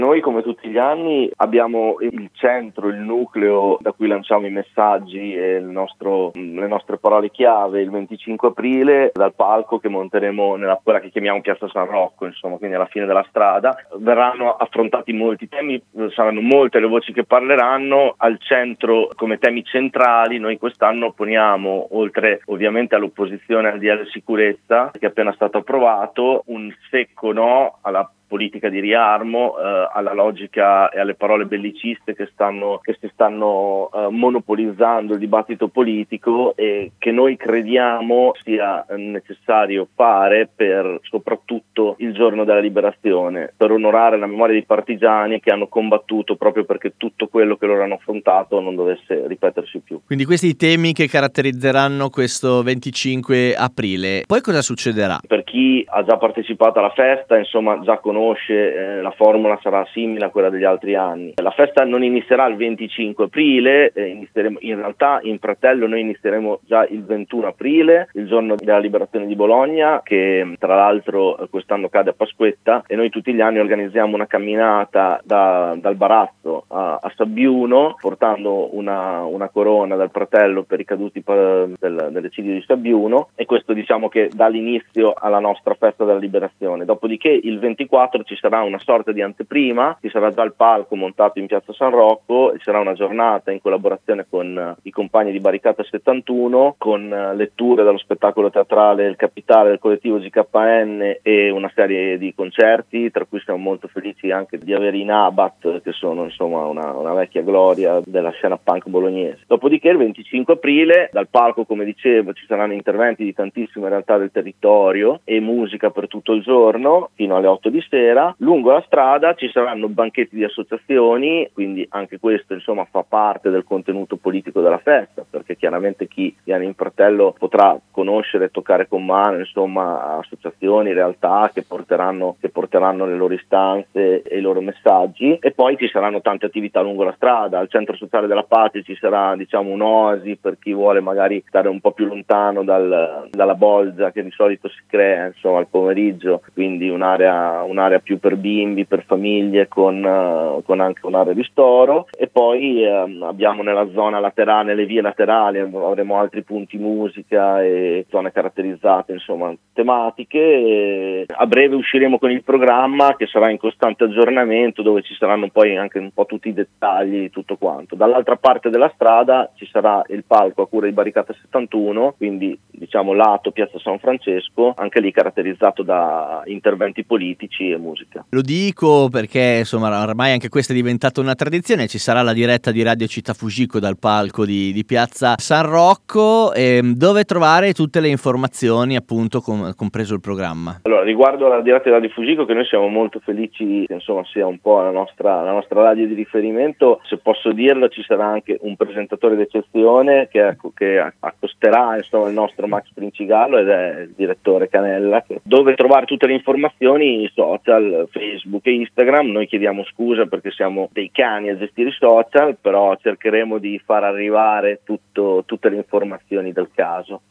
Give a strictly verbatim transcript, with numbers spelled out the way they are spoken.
Noi, come tutti gli anni, abbiamo il centro, il nucleo da cui lanciamo i messaggi e il nostro, le nostre parole chiave il venticinque aprile dal palco che monteremo nella quella che chiamiamo Piazza San Rocco, insomma, quindi alla fine della strada. Verranno affrontati molti temi, saranno molte le voci che parleranno. Al centro, come temi centrali, noi quest'anno poniamo, oltre ovviamente all'opposizione al D L sicurezza che è appena stato approvato, un secco no alla politica di riarmo, eh, alla logica e alle parole belliciste che stanno che si stanno eh, monopolizzando il dibattito politico e che noi crediamo sia necessario fare per soprattutto il giorno della liberazione, per onorare la memoria dei partigiani che hanno combattuto proprio perché tutto quello che loro hanno affrontato non dovesse ripetersi più. Quindi questi i temi che caratterizzeranno questo venticinque aprile. Poi cosa succederà? Per chi ha già partecipato alla festa, insomma, già conosce eh, la formula sarà simile a quella degli altri anni. La festa non inizierà il venticinque aprile, eh, inizieremo, in realtà in Pratello noi inizieremo già il ventuno aprile, il giorno della liberazione di Bologna, che tra l'altro quest'anno cade a Pasquetta, e noi tutti gli anni organizziamo una camminata da, dal Barazzo a, a Sabbiuno, portando una, una corona dal Pratello per i caduti del, dell'eccidio di Sabbiuno, e questo diciamo che dà l'inizio alla nostra festa della liberazione. Dopodiché il ventiquattro ci sarà una sorta di anteprima, ci sarà già il palco montato in Piazza San Rocco e sarà una giornata in collaborazione con i compagni di Barricata settantuno, con letture dallo spettacolo teatrale Il Capitale del collettivo G K N e una serie di concerti, tra cui siamo molto felici anche di avere i Nabat, che sono insomma una, una vecchia gloria della scena punk bolognese. Dopodiché il venticinque aprile dal palco, come dicevo, ci saranno interventi di tantissime realtà del territorio e musica per tutto il giorno fino alle otto di sera. Lungo la strada ci saranno banchetti di associazioni, quindi anche questo insomma fa parte del contenuto politico della festa, perché chiaramente chi viene in Pratello potrà conoscere e toccare con mano insomma associazioni, realtà che porteranno, che porteranno le loro istanze e i loro messaggi. E poi ci saranno tante attività lungo la strada. Al centro sociale della Pace ci sarà diciamo un'oasi per chi vuole magari stare un po' più lontano dal, dalla bolgia che di solito si crea insomma al pomeriggio, quindi un'area, un'area più per bimbi, per famiglie, con, uh, con anche un'area di storo. E poi um, abbiamo nella zona laterale, nelle vie laterali, avremo altri punti musica e zone caratterizzate, insomma, tematiche. E a breve usciremo con il programma che sarà in costante aggiornamento, dove ci saranno poi anche un po' tutti i dettagli, tutto quanto. Dall'altra parte della strada ci sarà il palco a cura di Barricata settantuno, quindi diciamo lato Piazza San Francesco, anche lì caratterizzato da interventi politici e musica. Lo dico perché insomma ormai anche questa è diventata una tradizione. Ci sarà la diretta di Radio Città Fujiko dal palco di, di Piazza San Rocco, e dove trovare tutte le informazioni, appunto, com- compreso il programma. Allora, riguardo alla diretta di Radio Fujiko, che noi siamo molto felici che insomma sia un po' la nostra, la nostra radio di riferimento, se posso dirlo ci sarà anche un presentatore d'eccezione che, che accosterà insomma il nostro Max Princigallo, ed è il direttore Canella. Dove trovare tutte le informazioni? Social, Facebook e Instagram. Noi chiediamo scusa perché siamo dei cani a gestire i social, però cercheremo di far arrivare tutto, tutte le informazioni del caso.